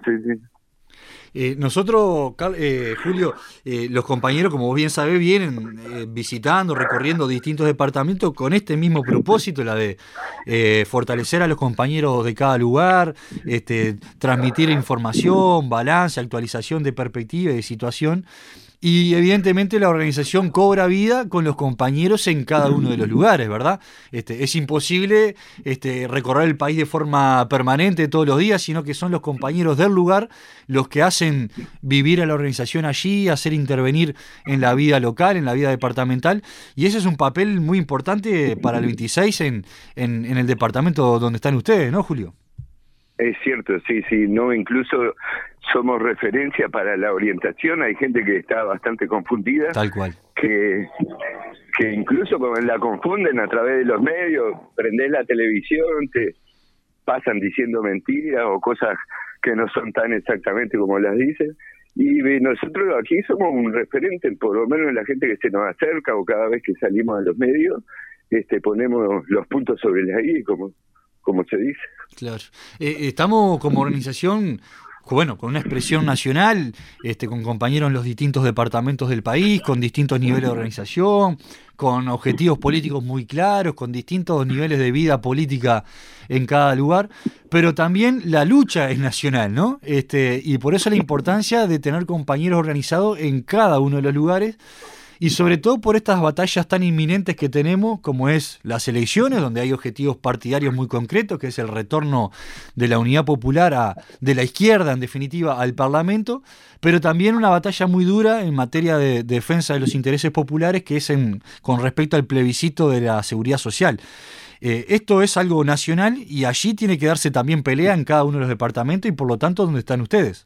Nosotros, Julio, los compañeros, como vos bien sabés, vienen visitando, recorriendo distintos departamentos con este mismo propósito, la de fortalecer a los compañeros de cada lugar, transmitir información, balance, actualización de perspectiva y de situación. Y evidentemente la organización cobra vida con los compañeros en cada uno de los lugares, ¿verdad? Es imposible recorrer el país de forma permanente todos los días, sino que son los compañeros del lugar los que hacen vivir a la organización allí, hacer intervenir en la vida local, en la vida departamental, y ese es un papel muy importante para el 26 en el departamento donde están ustedes, ¿no, Julio? Es cierto, sí, no, incluso somos referencia para la orientación. Hay gente que está bastante confundida. Tal cual. Que incluso la confunden a través de los medios, prendés la televisión, te pasan diciendo mentiras o cosas que no son tan exactamente como las dicen. Y nosotros aquí somos un referente, por lo menos en la gente que se nos acerca o cada vez que salimos a los medios, ponemos los puntos sobre las i, como se dice. Claro. Estamos como organización, bueno, con una expresión nacional, con compañeros en los distintos departamentos del país, con distintos niveles de organización, con objetivos políticos muy claros, con distintos niveles de vida política en cada lugar, pero también la lucha es nacional, ¿no? Y por eso la importancia de tener compañeros organizados en cada uno de los lugares. y sobre todo por estas batallas tan inminentes que tenemos, como es las elecciones, donde hay objetivos partidarios muy concretos, que es el retorno de la unidad popular, de la izquierda en definitiva, al Parlamento, pero también una batalla muy dura en materia de defensa de los intereses populares, que es con respecto al plebiscito de la seguridad social. Esto es algo nacional y allí tiene que darse también pelea en cada uno de los departamentos y por lo tanto, ¿dónde están ustedes?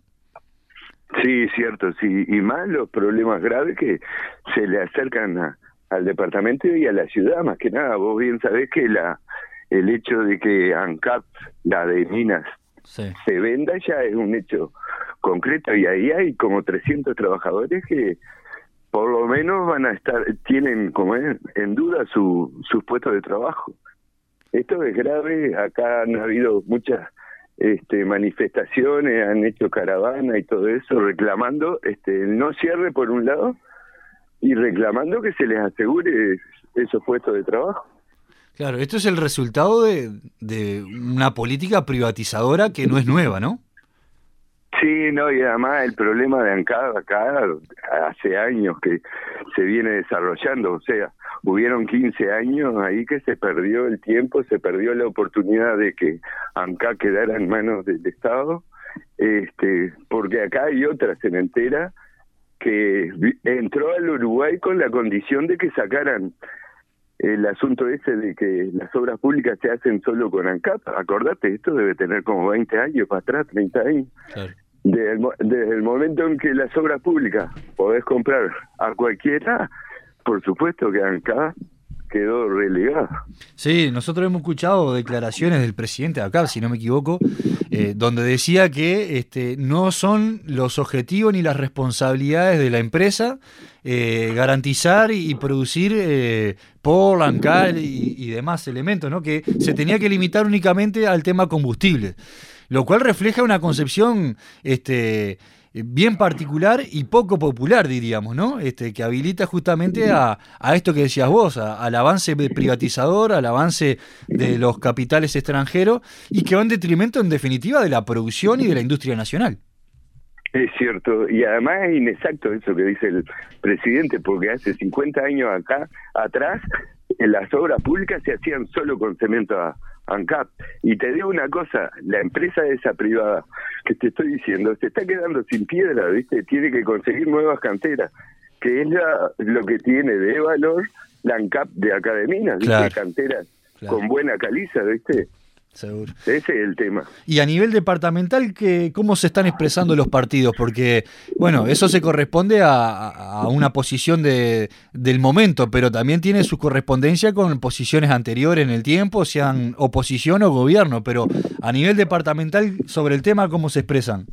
Sí, cierto, sí, y más los problemas graves que se le acercan al departamento y a la ciudad, más que nada. Vos bien sabés que el hecho de que ANCAP, la de Minas, se venda ya es un hecho concreto, y ahí hay como 300 trabajadores que por lo menos tienen como en duda sus puestos de trabajo. Esto es grave. Acá han habido muchas manifestaciones, han hecho caravana y todo eso, reclamando el no cierre por un lado y reclamando que se les asegure esos puestos de trabajo. Claro, esto es el resultado de una política privatizadora que no es nueva, ¿no? Sí, no, y además el problema de ANCAP acá hace años que se viene desarrollando, o sea, hubieron 15 años ahí que se perdió el tiempo, se perdió la oportunidad de que ANCAP quedara en manos del Estado, porque acá hay otra cementera que entró al Uruguay con la condición de que sacaran el asunto ese de que las obras públicas se hacen solo con ANCAP. Acordate, esto debe tener como 20 años para atrás, 30 años. Claro. Desde el momento en que las obras públicas podés comprar a cualquiera, por supuesto que ANCAP quedó relegada. Sí, nosotros hemos escuchado declaraciones del presidente de ANCAP, si no me equivoco, donde decía que no son los objetivos ni las responsabilidades de la empresa garantizar y producir por ANCAP y demás elementos, ¿no? Que se tenía que limitar únicamente al tema combustible, lo cual refleja una concepción bien particular y poco popular, diríamos, ¿no? Que habilita justamente a esto que decías vos, al avance privatizador, al avance de los capitales extranjeros, y que va en detrimento, en definitiva, de la producción y de la industria nacional. Es cierto, y además es inexacto eso que dice el presidente, porque hace 50 años atrás las obras públicas se hacían solo con cemento ANCAP. Y te digo una cosa, la empresa esa privada que te estoy diciendo se está quedando sin piedra, ¿viste? Tiene que conseguir nuevas canteras, que es lo que tiene de valor la ANCAP de acá de Minas, ¿viste? Claro, canteras con buena caliza, ¿viste? Seguro. Ese es el tema. Y a nivel departamental, ¿cómo se están expresando los partidos? Porque, bueno, eso se corresponde a una posición del momento, pero también tiene su correspondencia con posiciones anteriores en el tiempo, sean oposición o gobierno, pero a nivel departamental, sobre el tema, ¿cómo se expresan?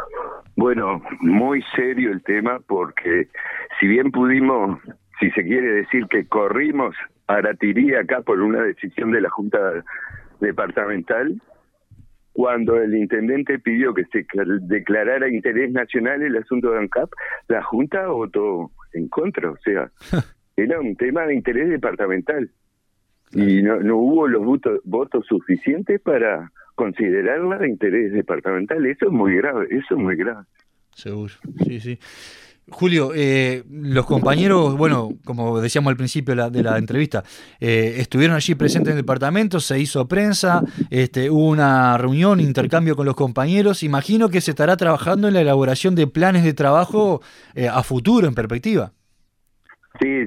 Bueno, muy serio el tema, porque si bien pudimos, si se quiere decir que corrimos a Aratirí acá por una decisión de la Junta Departamental, cuando el intendente pidió que se declarara interés nacional el asunto de ANCAP, la Junta votó en contra, o sea, era un tema de interés departamental y no hubo los votos suficientes para considerarla de interés departamental. Eso es muy grave, Seguro, sí, sí. Julio, los compañeros, bueno, como decíamos al principio de la entrevista, estuvieron allí presentes en el departamento, se hizo prensa, hubo una reunión, intercambio con los compañeros. Imagino que se estará trabajando en la elaboración de planes de trabajo a futuro, en perspectiva. Sí.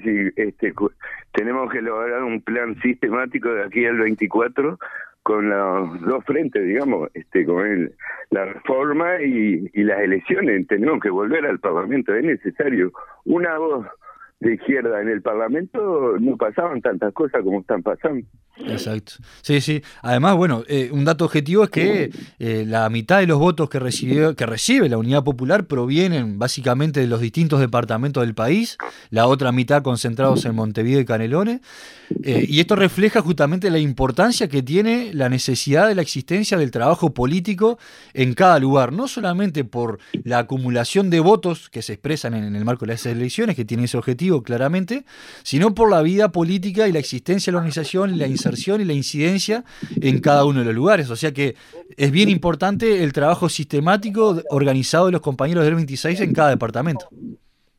Tenemos que elaborar un plan sistemático de aquí al 24 con los dos frentes, digamos, con la reforma y las elecciones. Tenemos que volver al Parlamento, es necesario. Una voz de izquierda en el Parlamento, no pasaban tantas cosas como están pasando. Exacto. Sí. Además, bueno, un dato objetivo es que la mitad de los votos que recibe la Unidad Popular provienen básicamente de los distintos departamentos del país, la otra mitad concentrados en Montevideo y Canelones, y esto refleja justamente la importancia que tiene la necesidad de la existencia del trabajo político en cada lugar, no solamente por la acumulación de votos que se expresan en el marco de las elecciones, que tiene ese objetivo claramente, sino por la vida política y la existencia de la organización y la inserción y la incidencia en cada uno de los lugares. O sea que es bien importante el trabajo sistemático organizado de los compañeros del 26 en cada departamento.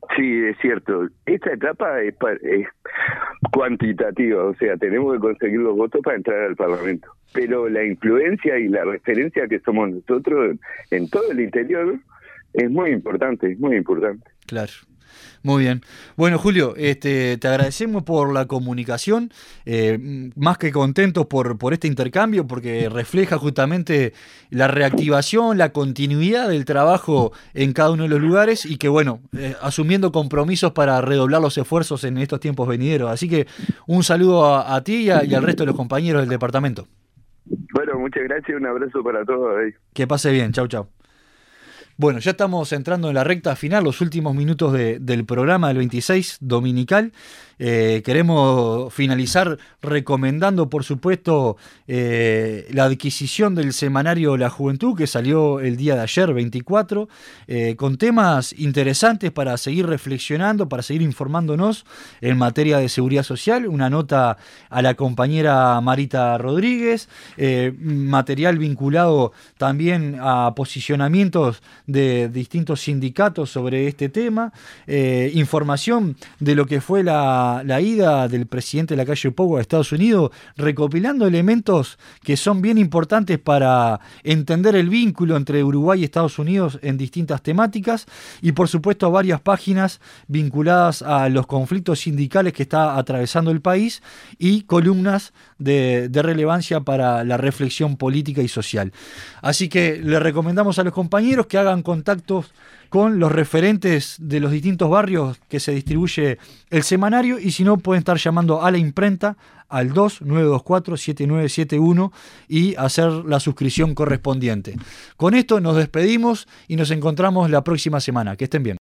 Sí, es cierto. Esta etapa es cuantitativa, o sea, tenemos que conseguir los votos para entrar al Parlamento. Pero la influencia y la referencia que somos nosotros en todo el interior es muy importante, es muy importante. Claro. Muy bien. Bueno, Julio, te agradecemos por la comunicación, más que contentos por este intercambio, porque refleja justamente la reactivación, la continuidad del trabajo en cada uno de los lugares y que, bueno, asumiendo compromisos para redoblar los esfuerzos en estos tiempos venideros. Así que un saludo a ti y al resto de los compañeros del departamento. Bueno, muchas gracias y un abrazo para todos ahí. Que pase bien. Chau, chau. Bueno, ya estamos entrando en la recta final, los últimos minutos del programa del 26 dominical. Queremos finalizar recomendando, por supuesto, la adquisición del semanario La Juventud, que salió el día de ayer, 24, con temas interesantes para seguir reflexionando, para seguir informándonos en materia de seguridad social. Una nota a la compañera Marita Rodríguez, material vinculado también a posicionamientos de distintos sindicatos sobre este tema, información de lo que fue la ida del presidente de la calle Pou a Estados Unidos, recopilando elementos que son bien importantes para entender el vínculo entre Uruguay y Estados Unidos en distintas temáticas, y por supuesto varias páginas vinculadas a los conflictos sindicales que está atravesando el país y columnas de relevancia para la reflexión política y social. Así que le recomendamos a los compañeros que hagan contactos con los referentes de los distintos barrios que se distribuye el semanario, y si no pueden estar llamando a la imprenta al 2924-7971 y hacer la suscripción correspondiente. Con esto nos despedimos y nos encontramos la próxima semana. Que estén bien.